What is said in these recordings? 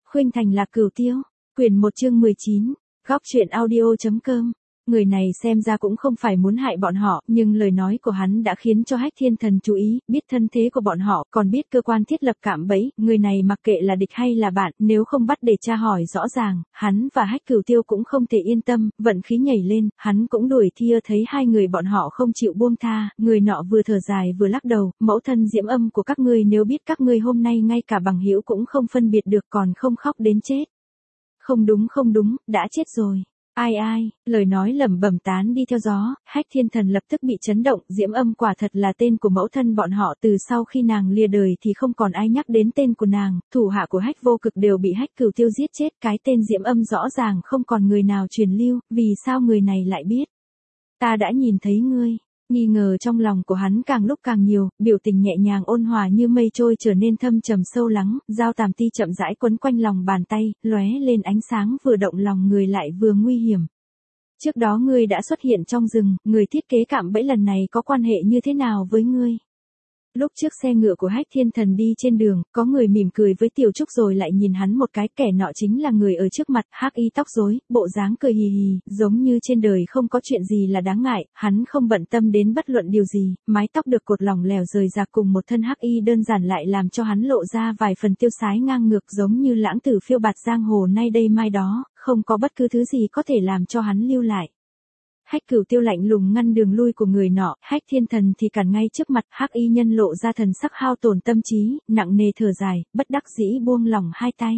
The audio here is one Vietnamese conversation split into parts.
Khuynh Thành Lạc Cửu Tiêu, quyển 1 chương 19, góc truyện audio.com. Người này xem ra cũng không phải muốn hại bọn họ, nhưng lời nói của hắn đã khiến cho Hách Thiên Thần chú ý, biết thân thế của bọn họ, còn biết cơ quan thiết lập cạm bẫy, người này mặc kệ là địch hay là bạn, nếu không bắt để tra hỏi rõ ràng, hắn và Hách Cửu Tiêu cũng không thể yên tâm, vận khí nhảy lên, hắn cũng đuổi thia thấy hai người bọn họ không chịu buông tha, người nọ vừa thở dài vừa lắc đầu, mẫu thân Diễm Âm của các ngươi nếu biết các ngươi hôm nay ngay cả bằng hữu cũng không phân biệt được còn không khóc đến chết. Không đúng, đã chết rồi. Ai, lời nói lẩm bẩm tán đi theo gió, Hách Thiên Thần lập tức bị chấn động, Diễm Âm quả thật là tên của mẫu thân bọn họ, từ sau khi nàng lìa đời thì không còn ai nhắc đến tên của nàng, thủ hạ của Hách Vô Cực đều bị Hách Cửu Tiêu giết chết, cái tên Diễm Âm rõ ràng không còn người nào truyền lưu, vì sao người này lại biết? Ta đã nhìn thấy ngươi. Nghi ngờ trong lòng của hắn càng lúc càng nhiều, biểu tình nhẹ nhàng ôn hòa như mây trôi trở nên thâm trầm sâu lắng, dao tàm ti chậm rãi quấn quanh lòng bàn tay, lóe lên ánh sáng vừa động lòng người lại vừa nguy hiểm. Trước đó ngươi đã xuất hiện trong rừng, người thiết kế cạm bẫy lần này có quan hệ như thế nào với ngươi? Lúc trước xe ngựa của Hách Thiên Thần đi trên đường, có người mỉm cười với Tiểu Trúc rồi lại nhìn hắn một cái, kẻ nọ chính là người ở trước mặt, hắc y tóc rối, bộ dáng cười hì hì, giống như trên đời không có chuyện gì là đáng ngại, hắn không bận tâm đến bất luận điều gì, mái tóc được cột lỏng lẻo rời rạc cùng một thân hắc y đơn giản lại làm cho hắn lộ ra vài phần tiêu sái ngang ngược giống như lãng tử phiêu bạt giang hồ nay đây mai đó, không có bất cứ thứ gì có thể làm cho hắn lưu lại. Hách Cửu Tiêu lạnh lùng ngăn đường lui của người nọ, Hách Thiên Thần thì cản ngay trước mặt, hắc y nhân lộ ra thần sắc hao tổn tâm trí, nặng nề thở dài, bất đắc dĩ buông lỏng hai tay.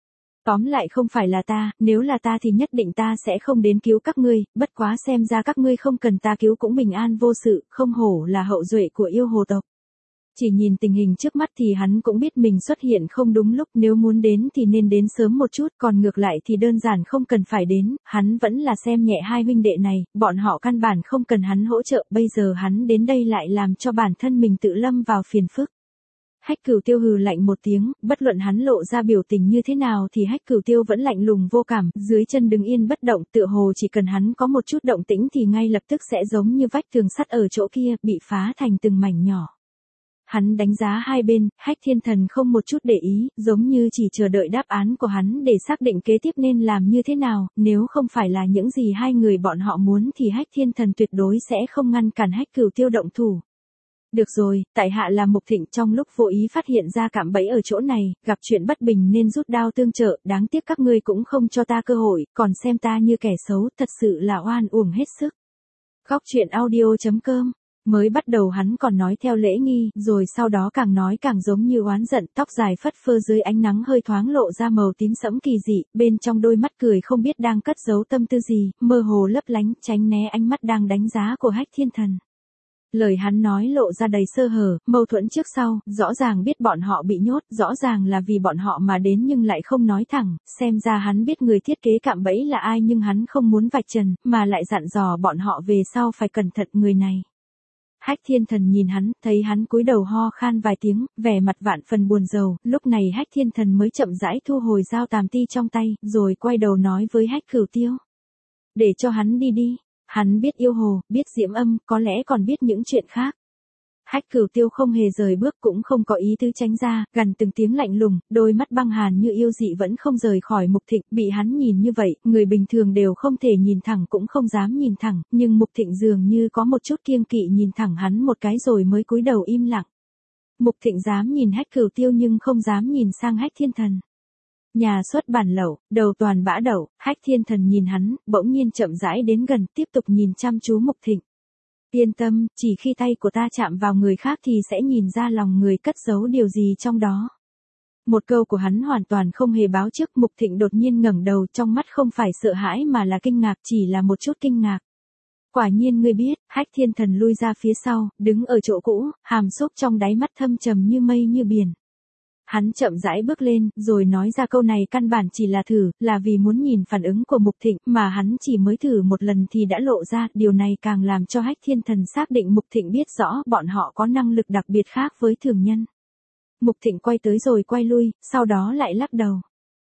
Tóm lại không phải là ta, nếu là ta thì nhất định ta sẽ không đến cứu các ngươi, bất quá xem ra các ngươi không cần ta cứu cũng bình an vô sự, không hổ là hậu duệ của yêu hồ tộc. Chỉ nhìn tình hình trước mắt thì hắn cũng biết mình xuất hiện không đúng lúc, nếu muốn đến thì nên đến sớm một chút, còn ngược lại thì đơn giản không cần phải đến, hắn vẫn là xem nhẹ hai huynh đệ này, bọn họ căn bản không cần hắn hỗ trợ, bây giờ hắn đến đây lại làm cho bản thân mình tự lâm vào phiền phức. Hách Cửu Tiêu hừ lạnh một tiếng, bất luận hắn lộ ra biểu tình như thế nào thì Hách Cửu Tiêu vẫn lạnh lùng vô cảm, dưới chân đứng yên bất động, tựa hồ chỉ cần hắn có một chút động tĩnh thì ngay lập tức sẽ giống như vách tường sắt ở chỗ kia, bị phá thành từng mảnh nhỏ. Hắn đánh giá hai bên, Hách Thiên Thần không một chút để ý, giống như chỉ chờ đợi đáp án của hắn để xác định kế tiếp nên làm như thế nào, nếu không phải là những gì hai người bọn họ muốn thì Hách Thiên Thần tuyệt đối sẽ không ngăn cản Hách Cửu Tiêu động thủ. Được rồi, tại hạ là Mục Thịnh, trong lúc vô ý phát hiện ra cạm bẫy ở chỗ này, gặp chuyện bất bình nên rút đao tương trợ, đáng tiếc các ngươi cũng không cho ta cơ hội, còn xem ta như kẻ xấu, thật sự là oan uổng hết sức. Góc truyện audio.com. Mới bắt đầu hắn còn nói theo lễ nghi, rồi sau đó càng nói càng giống như oán giận, tóc dài phất phơ dưới ánh nắng hơi thoáng lộ ra màu tím sẫm kỳ dị, bên trong đôi mắt cười không biết đang cất giấu tâm tư gì, mơ hồ lấp lánh, tránh né ánh mắt đang đánh giá của Hách Thiên Thần. Lời hắn nói lộ ra đầy sơ hở, mâu thuẫn trước sau, rõ ràng biết bọn họ bị nhốt, rõ ràng là vì bọn họ mà đến nhưng lại không nói thẳng, xem ra hắn biết người thiết kế cạm bẫy là ai nhưng hắn không muốn vạch trần, mà lại dặn dò bọn họ về sau phải cẩn thận người này. Hách Thiên Thần nhìn hắn, thấy hắn cúi đầu ho khan vài tiếng, vẻ mặt vạn phần buồn rầu, lúc này Hách Thiên Thần mới chậm rãi thu hồi dao tàm ti trong tay, rồi quay đầu nói với Hách Cửu Tiêu. Để cho hắn đi đi, hắn biết yêu hồ, biết Diễm Âm, có lẽ còn biết những chuyện khác. Hách Cửu Tiêu không hề rời bước cũng không có ý tứ tránh ra, gằn từng tiếng lạnh lùng, đôi mắt băng hàn như yêu dị vẫn không rời khỏi Mục Thịnh, bị hắn nhìn như vậy, người bình thường đều không thể nhìn thẳng cũng không dám nhìn thẳng, nhưng Mục Thịnh dường như có một chút kiêng kỵ nhìn thẳng hắn một cái rồi mới cúi đầu im lặng. Mục Thịnh dám nhìn Hách Cửu Tiêu nhưng không dám nhìn sang Hách Thiên Thần. Nhà xuất bản lẩu, đầu toàn bã đậu, Hách Thiên Thần nhìn hắn, bỗng nhiên chậm rãi đến gần, tiếp tục nhìn chăm chú Mục Thịnh. Yên tâm, chỉ khi tay của ta chạm vào người khác thì sẽ nhìn ra lòng người cất giấu điều gì trong đó. Một câu của hắn hoàn toàn không hề báo trước, Mục Thịnh đột nhiên ngẩng đầu, trong mắt không phải sợ hãi mà là kinh ngạc, chỉ là một chút kinh ngạc. Quả nhiên ngươi biết, Hách Thiên Thần lui ra phía sau, đứng ở chỗ cũ, hàm xúc trong đáy mắt thâm trầm như mây như biển. Hắn chậm rãi bước lên, rồi nói ra câu này căn bản chỉ là thử, là vì muốn nhìn phản ứng của Mục Thịnh, mà hắn chỉ mới thử một lần thì đã lộ ra, điều này càng làm cho Hách Thiên Thần xác định Mục Thịnh biết rõ bọn họ có năng lực đặc biệt khác với thường nhân. Mục Thịnh quay tới rồi quay lui, sau đó lại lắc đầu.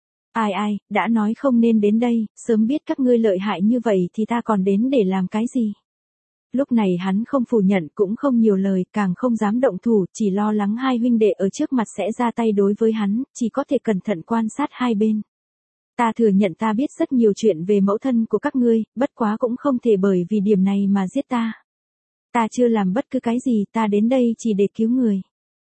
Ai, đã nói không nên đến đây, sớm biết các ngươi lợi hại như vậy thì ta còn đến để làm cái gì? Lúc này hắn không phủ nhận cũng không nhiều lời, càng không dám động thủ, chỉ lo lắng hai huynh đệ ở trước mặt sẽ ra tay đối với hắn, chỉ có thể cẩn thận quan sát hai bên. Ta thừa nhận ta biết rất nhiều chuyện về mẫu thân của các ngươi, bất quá cũng không thể bởi vì điểm này mà giết ta. Ta chưa làm bất cứ cái gì, ta đến đây chỉ để cứu người.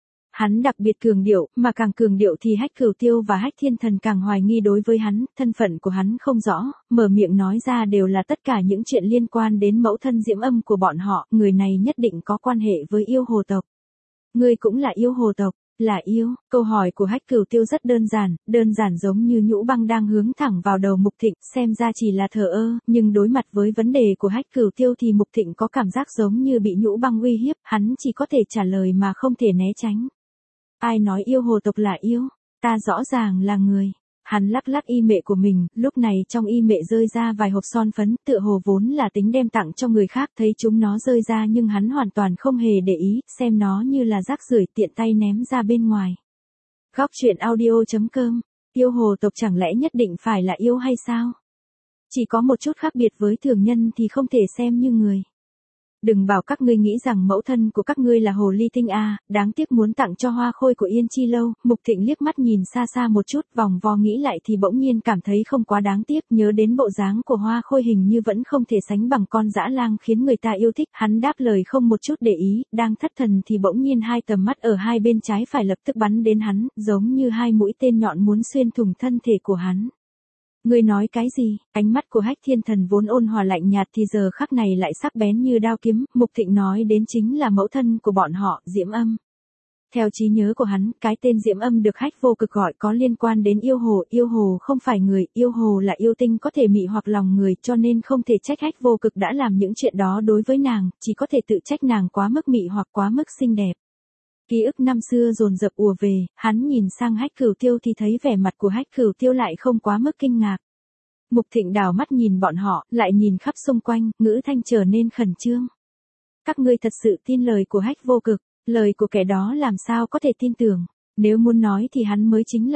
Hắn đặc biệt cường điệu, mà càng cường điệu thì Hách Cửu Tiêu và Hách Thiên Thần càng hoài nghi đối với hắn, thân phận của hắn không rõ, mở miệng nói ra đều là tất cả những chuyện liên quan đến mẫu thân Diễm Âm của bọn họ, người này nhất định có quan hệ với yêu hồ tộc. Ngươi cũng là yêu hồ tộc, là yêu, câu hỏi của Hách Cửu Tiêu rất đơn giản giống như nhũ băng đang hướng thẳng vào đầu Mục Thịnh, xem ra chỉ là thờ ơ, nhưng đối mặt với vấn đề của Hách Cửu Tiêu thì Mục Thịnh có cảm giác giống như bị nhũ băng uy hiếp, hắn chỉ có thể trả lời mà không thể né tránh. Ai nói yêu hồ tộc là yêu, ta rõ ràng là người. Hắn lắc lắc y mệ của mình, lúc này trong y mệ rơi ra vài hộp son phấn, tựa hồ vốn là tính đem tặng cho người khác, thấy chúng nó rơi ra nhưng hắn hoàn toàn không hề để ý, xem nó như là rác rưởi tiện tay ném ra bên ngoài. Góc truyện audio.com, yêu hồ tộc chẳng lẽ nhất định phải là yêu hay sao? Chỉ có một chút khác biệt với thường nhân thì không thể xem như người. Đừng bảo các ngươi nghĩ rằng mẫu thân của các ngươi là hồ ly tinh a, đáng tiếc muốn tặng cho Hoa Khôi của Yên Chi Lâu. Mục Thịnh liếc mắt nhìn xa xa một chút, vòng vo nghĩ lại thì bỗng nhiên cảm thấy không quá đáng tiếc, nhớ đến bộ dáng của Hoa Khôi hình như vẫn không thể sánh bằng con dã lang khiến người ta yêu thích, hắn đáp lời không một chút để ý, đang thất thần thì bỗng nhiên hai tầm mắt ở hai bên trái phải lập tức bắn đến hắn, giống như hai mũi tên nhọn muốn xuyên thủng thân thể của hắn. Ngươi nói cái gì? Ánh mắt của Hách Thiên Thần vốn ôn hòa lạnh nhạt thì giờ khắc này lại sắc bén như đao kiếm, Mục Thịnh nói đến chính là mẫu thân của bọn họ, Diễm Âm. Theo trí nhớ của hắn, cái tên Diễm Âm được Hách Vô Cực gọi có liên quan đến yêu hồ không phải người, yêu hồ là yêu tinh có thể mị hoặc lòng người, cho nên không thể trách Hách Vô Cực đã làm những chuyện đó đối với nàng, chỉ có thể tự trách nàng quá mức mị hoặc quá mức xinh đẹp. Ký ức năm xưa dồn dập ùa về, hắn nhìn sang Hách Cửu Tiêu thì thấy vẻ mặt của Hách Cửu Tiêu lại không quá mức kinh ngạc. Mục Thịnh đảo mắt nhìn bọn họ, lại nhìn khắp xung quanh, ngữ thanh trở nên khẩn trương. Các ngươi thật sự tin lời của Hách Vô Cực, lời của kẻ đó làm sao có thể tin tưởng, nếu muốn nói thì hắn mới chính là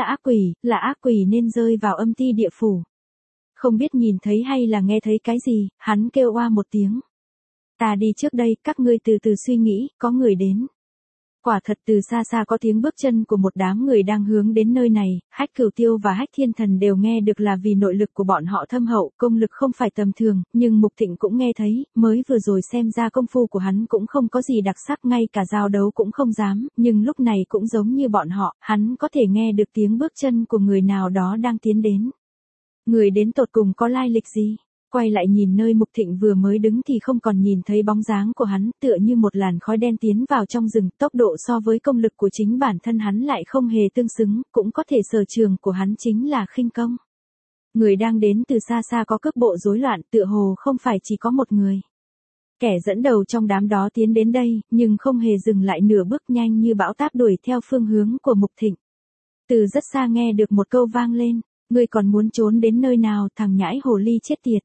ác quỷ nên rơi vào âm ti địa phủ. Không biết nhìn thấy hay là nghe thấy cái gì, hắn kêu oa một tiếng. Ta đi trước đây, các ngươi từ từ suy nghĩ, có người đến. Quả thật từ xa xa có tiếng bước chân của một đám người đang hướng đến nơi này, Hách Cửu Tiêu và Hách Thiên Thần đều nghe được là vì nội lực của bọn họ thâm hậu, công lực không phải tầm thường, nhưng Mục Thịnh cũng nghe thấy, mới vừa rồi xem ra công phu của hắn cũng không có gì đặc sắc, ngay cả giao đấu cũng không dám, nhưng lúc này cũng giống như bọn họ, hắn có thể nghe được tiếng bước chân của người nào đó đang tiến đến. Người đến tột cùng có lai lịch gì? Quay lại nhìn nơi Mục Thịnh vừa mới đứng thì không còn nhìn thấy bóng dáng của hắn, tựa như một làn khói đen tiến vào trong rừng, tốc độ so với công lực của chính bản thân hắn lại không hề tương xứng, cũng có thể sở trường của hắn chính là khinh công. Người đang đến từ xa xa có cước bộ rối loạn, tựa hồ không phải chỉ có một người. Kẻ dẫn đầu trong đám đó tiến đến đây, nhưng không hề dừng lại nửa bước, nhanh như bão táp đuổi theo phương hướng của Mục Thịnh. Từ rất xa nghe được một câu vang lên, ngươi còn muốn trốn đến nơi nào, thằng nhãi hồ ly chết tiệt.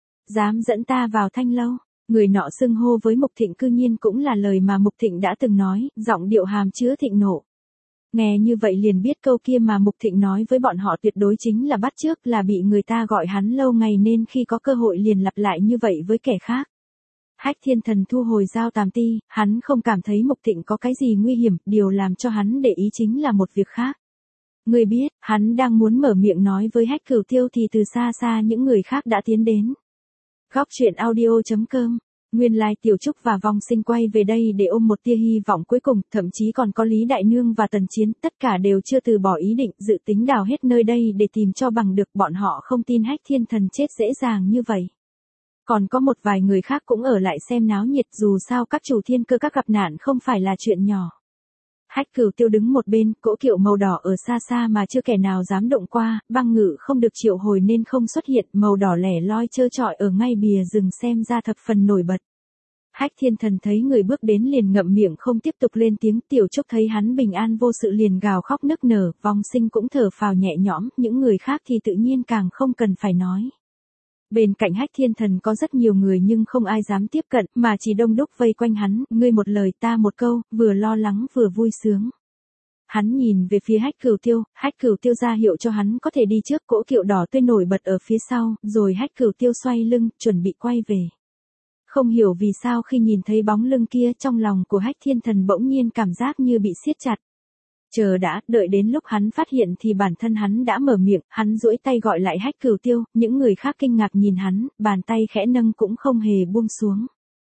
Dám dẫn ta vào Thanh Lâu, người nọ xưng hô với Mục Thịnh cư nhiên cũng là lời mà Mục Thịnh đã từng nói, giọng điệu hàm chứa thịnh nộ. Nghe như vậy liền biết câu kia mà Mục Thịnh nói với bọn họ tuyệt đối chính là bắt chước, là bị người ta gọi hắn lâu ngày nên khi có cơ hội liền lặp lại như vậy với kẻ khác. Hách Thiên Thần thu hồi dao tàm ti, hắn không cảm thấy Mục Thịnh có cái gì nguy hiểm, điều làm cho hắn để ý chính là một việc khác. Người biết, hắn đang muốn mở miệng nói với Hách Cửu Tiêu thì từ xa xa những người khác đã tiến đến. Góc truyện audio.com, nguyên lai Tiểu Trúc và Vong Sinh quay về đây để ôm một tia hy vọng cuối cùng, thậm chí còn có Lý Đại Nương và Tần Chiến, tất cả đều chưa từ bỏ ý định, dự tính đào hết nơi đây để tìm cho bằng được, bọn họ không tin Hách Thiên Thần chết dễ dàng như vậy. Còn có một vài người khác cũng ở lại xem náo nhiệt, dù sao các chủ thiên cơ các gặp nạn không phải là chuyện nhỏ. Hách Cửu Tiêu đứng một bên, cỗ kiệu màu đỏ ở xa xa mà chưa kẻ nào dám động qua, băng ngự không được triệu hồi nên không xuất hiện, màu đỏ lẻ loi trơ trọi ở ngay bìa rừng xem ra thập phần nổi bật. Hách Thiên Thần thấy người bước đến liền ngậm miệng không tiếp tục lên tiếng, Tiểu Trúc thấy hắn bình an vô sự liền gào khóc nức nở, Vong Sinh cũng thở phào nhẹ nhõm, những người khác thì tự nhiên càng không cần phải nói. Bên cạnh Hách Thiên Thần có rất nhiều người nhưng không ai dám tiếp cận, mà chỉ đông đúc vây quanh hắn, ngươi một lời ta một câu, vừa lo lắng vừa vui sướng. Hắn nhìn về phía Hách Cửu Tiêu ra hiệu cho hắn có thể đi trước, cỗ kiệu đỏ tươi nổi bật ở phía sau, rồi Hách Cửu Tiêu xoay lưng, chuẩn bị quay về. Không hiểu vì sao khi nhìn thấy bóng lưng kia trong lòng của Hách Thiên Thần bỗng nhiên cảm giác như bị siết chặt. Chờ đã, đợi đến lúc hắn phát hiện thì bản thân hắn đã mở miệng, hắn duỗi tay gọi lại Hách Cửu Tiêu, những người khác kinh ngạc nhìn hắn, bàn tay khẽ nâng cũng không hề buông xuống.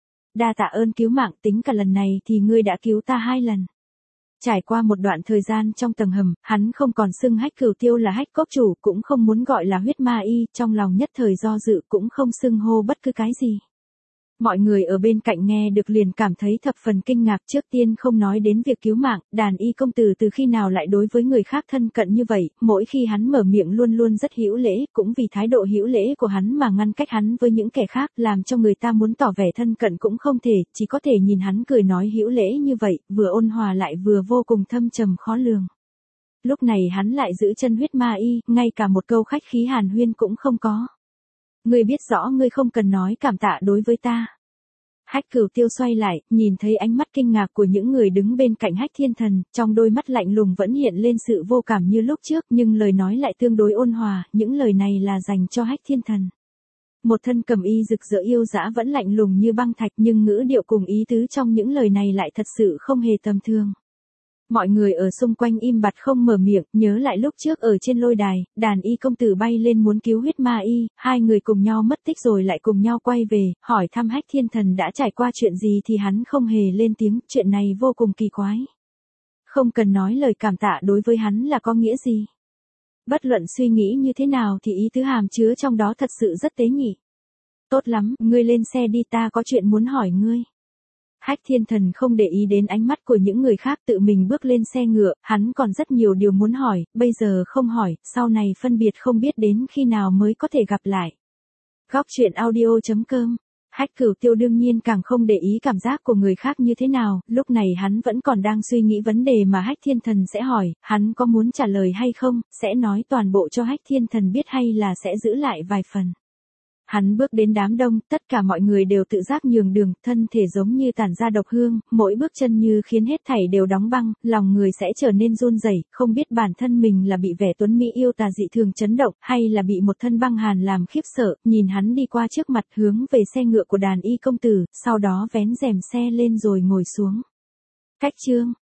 Đa tạ ơn cứu mạng, tính cả lần này thì ngươi đã cứu ta 2 lần. Trải qua một đoạn thời gian trong tầng hầm, hắn không còn xưng Hách Cửu Tiêu là Hách Cốc Chủ, cũng không muốn gọi là huyết ma y, trong lòng nhất thời do dự cũng không xưng hô bất cứ cái gì. Mọi người ở bên cạnh nghe được liền cảm thấy thập phần kinh ngạc, trước tiên không nói đến việc cứu mạng, Đàn Y công tử từ khi nào lại đối với người khác thân cận như vậy, mỗi khi hắn mở miệng luôn luôn rất hữu lễ, cũng vì thái độ hữu lễ của hắn mà ngăn cách hắn với những kẻ khác, làm cho người ta muốn tỏ vẻ thân cận cũng không thể, chỉ có thể nhìn hắn cười nói hữu lễ như vậy, vừa ôn hòa lại vừa vô cùng thâm trầm khó lường. Lúc này hắn lại giữ chân huyết ma y, ngay cả một câu khách khí hàn huyên cũng không có. Ngươi biết rõ ngươi không cần nói cảm tạ đối với ta. Hách Cửu Tiêu xoay lại, nhìn thấy ánh mắt kinh ngạc của những người đứng bên cạnh Hách Thiên Thần, trong đôi mắt lạnh lùng vẫn hiện lên sự vô cảm như lúc trước, nhưng lời nói lại tương đối ôn hòa, những lời này là dành cho Hách Thiên Thần. Một thân cầm y rực rỡ yêu dã vẫn lạnh lùng như băng thạch, nhưng ngữ điệu cùng ý tứ trong những lời này lại thật sự không hề tầm thường. Mọi người ở xung quanh im bặt không mở miệng, nhớ lại lúc trước ở trên lôi đài, Đàn Y công tử bay lên muốn cứu huyết ma y, 2 người cùng nhau mất tích rồi lại cùng nhau quay về, hỏi thăm Hách Thiên Thần đã trải qua chuyện gì thì hắn không hề lên tiếng, chuyện này vô cùng kỳ quái. Không cần nói lời cảm tạ đối với hắn là có nghĩa gì. Bất luận suy nghĩ như thế nào thì ý tứ hàm chứa trong đó thật sự rất tế nhị. Tốt lắm, ngươi lên xe đi, ta có chuyện muốn hỏi ngươi. Hách Thiên Thần không để ý đến ánh mắt của những người khác, tự mình bước lên xe ngựa, hắn còn rất nhiều điều muốn hỏi, bây giờ không hỏi, sau này phân biệt không biết đến khi nào mới có thể gặp lại. Góc truyện audio.com. Hách Cửu Tiêu đương nhiên càng không để ý cảm giác của người khác như thế nào, lúc này hắn vẫn còn đang suy nghĩ vấn đề mà Hách Thiên Thần sẽ hỏi, hắn có muốn trả lời hay không, sẽ nói toàn bộ cho Hách Thiên Thần biết hay là sẽ giữ lại vài phần. Hắn bước đến đám đông, tất cả mọi người đều tự giác nhường đường, thân thể giống như tản ra độc hương, mỗi bước chân như khiến hết thảy đều đóng băng, lòng người sẽ trở nên run rẩy, không biết bản thân mình là bị vẻ tuấn mỹ yêu tà dị thường chấn động, hay là bị một thân băng hàn làm khiếp sợ, nhìn hắn đi qua trước mặt hướng về xe ngựa của Đàn Y công tử, sau đó vén rèm xe lên rồi ngồi xuống. Cách chương